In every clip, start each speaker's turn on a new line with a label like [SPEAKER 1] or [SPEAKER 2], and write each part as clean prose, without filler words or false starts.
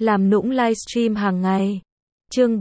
[SPEAKER 1] làm nũng livestream hàng ngày. Chương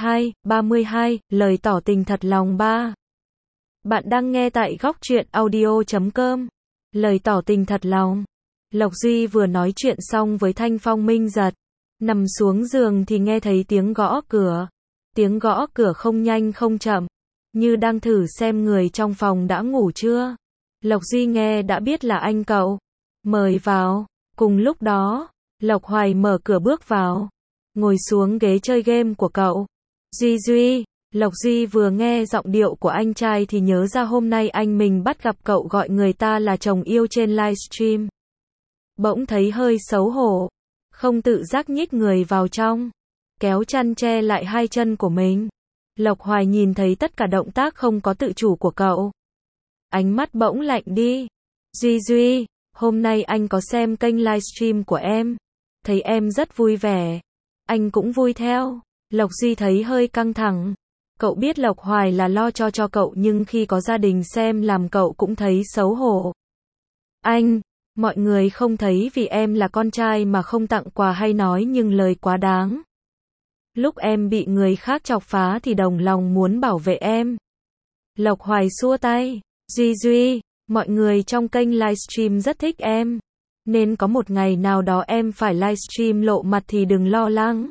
[SPEAKER 1] 32, lời tỏ tình thật lòng 3. Bạn đang nghe tại góc truyện audio.com. Lời tỏ tình thật lòng. Lộc Duy vừa nói chuyện xong với Thanh Phong Minh Giật. Nằm xuống giường thì nghe thấy tiếng gõ cửa. Tiếng gõ cửa không nhanh không chậm, như đang thử xem người trong phòng đã ngủ chưa. Lộc Duy nghe đã biết là anh cậu. Mời vào. Cùng lúc đó, Lộc Hoài mở cửa bước vào, ngồi xuống ghế chơi game của cậu. Duy, Lộc Duy vừa nghe giọng điệu của anh trai thì nhớ ra hôm nay anh mình bắt gặp cậu gọi người ta là chồng yêu trên livestream. Bỗng thấy hơi xấu hổ, không tự giác nhích người vào trong, kéo chăn che lại hai chân của mình. Lộc Hoài nhìn thấy tất cả động tác không có tự chủ của cậu. Ánh mắt bỗng lạnh đi. Duy, hôm nay anh có xem kênh livestream của em. Thấy em rất vui vẻ. Anh cũng vui theo. Lộc Duy thấy hơi căng thẳng. Cậu biết Lộc Hoài là lo cho cậu nhưng khi có gia đình xem làm cậu cũng thấy xấu hổ. Anh, mọi người không thấy vì em là con trai mà không tặng quà hay nói nhưng lời quá đáng. Lúc em bị người khác chọc phá thì đồng lòng muốn bảo vệ em. Lộc Hoài xua tay. Duy, mọi người trong kênh livestream rất thích em. Nên có một ngày nào đó em phải livestream lộ mặt thì đừng lo lắng.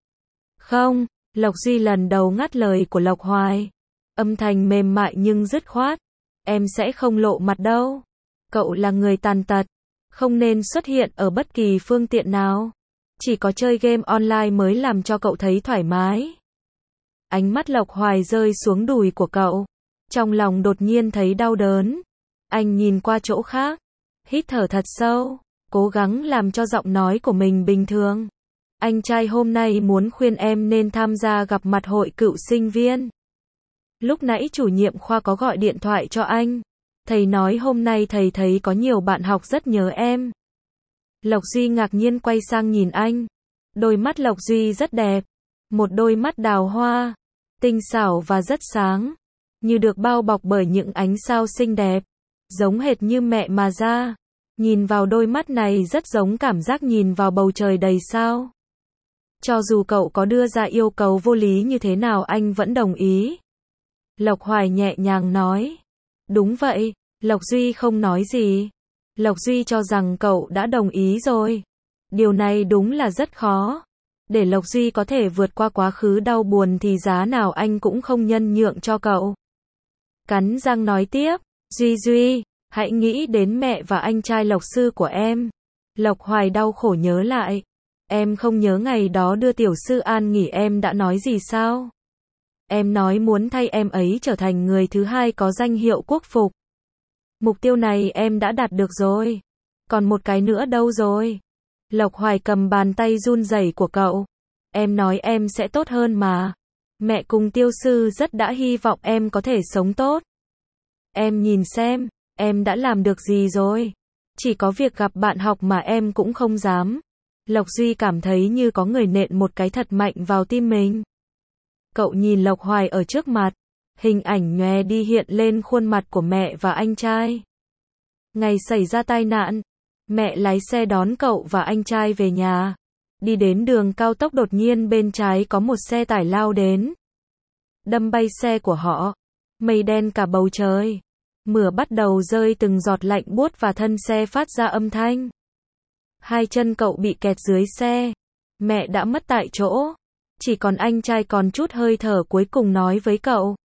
[SPEAKER 1] Không, Lộc Duy lần đầu ngắt lời của Lộc Hoài. Âm thanh mềm mại nhưng dứt khoát. Em sẽ không lộ mặt đâu. Cậu là người tàn tật, không nên xuất hiện ở bất kỳ phương tiện nào. Chỉ có chơi game online mới làm cho cậu thấy thoải mái. Ánh mắt Lộc Hoài rơi xuống đùi của cậu. Trong lòng đột nhiên thấy đau đớn. Anh nhìn qua chỗ khác, hít thở thật sâu, cố gắng làm cho giọng nói của mình bình thường. Anh trai hôm nay muốn khuyên em nên tham gia gặp mặt hội cựu sinh viên. Lúc nãy chủ nhiệm khoa có gọi điện thoại cho anh. Thầy nói hôm nay thầy thấy có nhiều bạn học rất nhớ em. Lộc Duy ngạc nhiên quay sang nhìn anh. Đôi mắt Lộc Duy rất đẹp. Một đôi mắt đào hoa, tinh xảo và rất sáng, như được bao bọc bởi những ánh sao xinh đẹp, giống hệt như mẹ mà ra. Nhìn vào đôi mắt này rất giống cảm giác nhìn vào bầu trời đầy sao. Cho dù cậu có đưa ra yêu cầu vô lý như thế nào anh vẫn đồng ý. Lộc Hoài nhẹ nhàng nói. Đúng vậy. Lộc Duy không nói gì. Lộc Duy cho rằng cậu đã đồng ý rồi. Điều này đúng là rất khó. Để Lộc Duy có thể vượt qua quá khứ đau buồn thì giá nào anh cũng không nhân nhượng cho cậu. Cắn răng nói tiếp. Duy, hãy nghĩ đến mẹ và anh trai Lộc sư của em. Lộc Hoài đau khổ nhớ lại. Em không nhớ ngày đó đưa tiểu sư an nghỉ em đã nói gì sao? Em nói muốn thay em ấy trở thành người thứ hai có danh hiệu quốc phục. Mục tiêu này em đã đạt được rồi. Còn một cái nữa đâu rồi? Lộc Hoài cầm bàn tay run rẩy của cậu. Em nói em sẽ tốt hơn mà. Mẹ cùng tiêu sư rất đã hy vọng em có thể sống tốt. Em nhìn xem, em đã làm được gì rồi? Chỉ có việc gặp bạn học mà em cũng không dám. Lộc Duy cảm thấy như có người nện một cái thật mạnh vào tim mình. Cậu nhìn Lộc Hoài ở trước mặt. Hình ảnh nhòe đi hiện lên khuôn mặt của mẹ và anh trai. Ngày xảy ra tai nạn, mẹ lái xe đón cậu và anh trai về nhà. Đi đến đường cao tốc đột nhiên bên trái có một xe tải lao đến. Đâm bay xe của họ. Mây đen cả bầu trời. Mưa bắt đầu rơi từng giọt lạnh buốt và thân xe phát ra âm thanh. Hai chân cậu bị kẹt dưới xe. Mẹ đã mất tại chỗ. Chỉ còn anh trai còn chút hơi thở cuối cùng nói với cậu.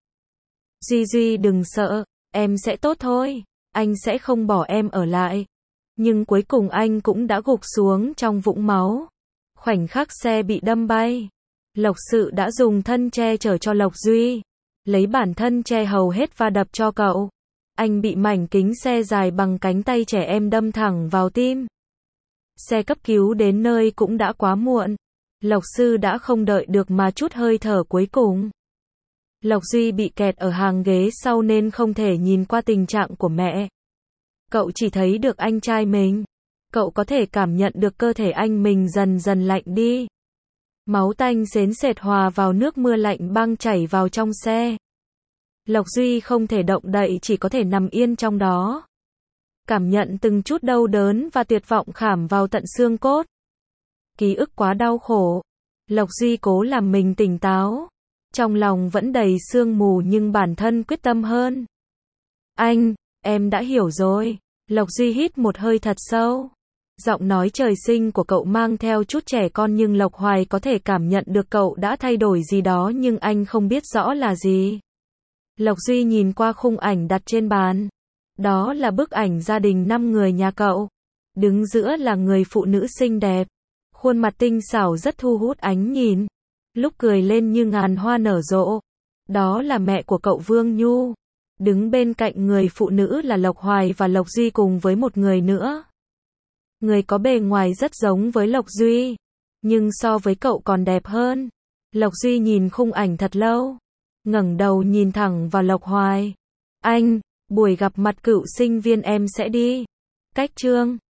[SPEAKER 1] Duy đừng sợ, em sẽ tốt thôi. Anh sẽ không bỏ em ở lại. Nhưng cuối cùng anh cũng đã gục xuống trong vũng máu. Khoảnh khắc xe bị đâm bay. Lộc Sự đã dùng thân che chở cho Lộc Duy. Lấy bản thân che hầu hết và đập cho cậu. Anh bị mảnh kính xe dài bằng cánh tay trẻ em đâm thẳng vào tim. Xe cấp cứu đến nơi cũng đã quá muộn. Lộc Sư đã không đợi được mà chút hơi thở cuối cùng. Lộc Duy bị kẹt ở hàng ghế sau nên không thể nhìn qua tình trạng của mẹ. Cậu chỉ thấy được anh trai mình. Cậu có thể cảm nhận được cơ thể anh mình dần dần lạnh đi. Máu tanh xến xệt hòa vào nước mưa lạnh băng chảy vào trong xe. Lộc Duy không thể động đậy chỉ có thể nằm yên trong đó. Cảm nhận từng chút đau đớn và tuyệt vọng khảm vào tận xương cốt. Ký ức quá đau khổ. Lộc Duy cố làm mình tỉnh táo. Trong lòng vẫn đầy sương mù nhưng bản thân quyết tâm hơn. Anh, em đã hiểu rồi. Lộc Duy hít một hơi thật sâu. Giọng nói trời sinh của cậu mang theo chút trẻ con nhưng Lộc Hoài có thể cảm nhận được cậu đã thay đổi gì đó nhưng anh không biết rõ là gì. Lộc Duy nhìn qua khung ảnh đặt trên bàn. Đó là bức ảnh gia đình 5 người nhà cậu. Đứng giữa là người phụ nữ xinh đẹp. Khuôn mặt tinh xảo rất thu hút ánh nhìn. Lúc cười lên như ngàn hoa nở rộ. Đó là mẹ của cậu Vương Nhu. Đứng bên cạnh người phụ nữ là Lộc Hoài và Lộc Duy cùng với một người nữa. Người có bề ngoài rất giống với Lộc Duy, nhưng so với cậu còn đẹp hơn. Lộc Duy nhìn khung ảnh thật lâu, ngẩng đầu nhìn thẳng vào Lộc Hoài. Anh, buổi gặp mặt cựu sinh viên em sẽ đi. Cách chương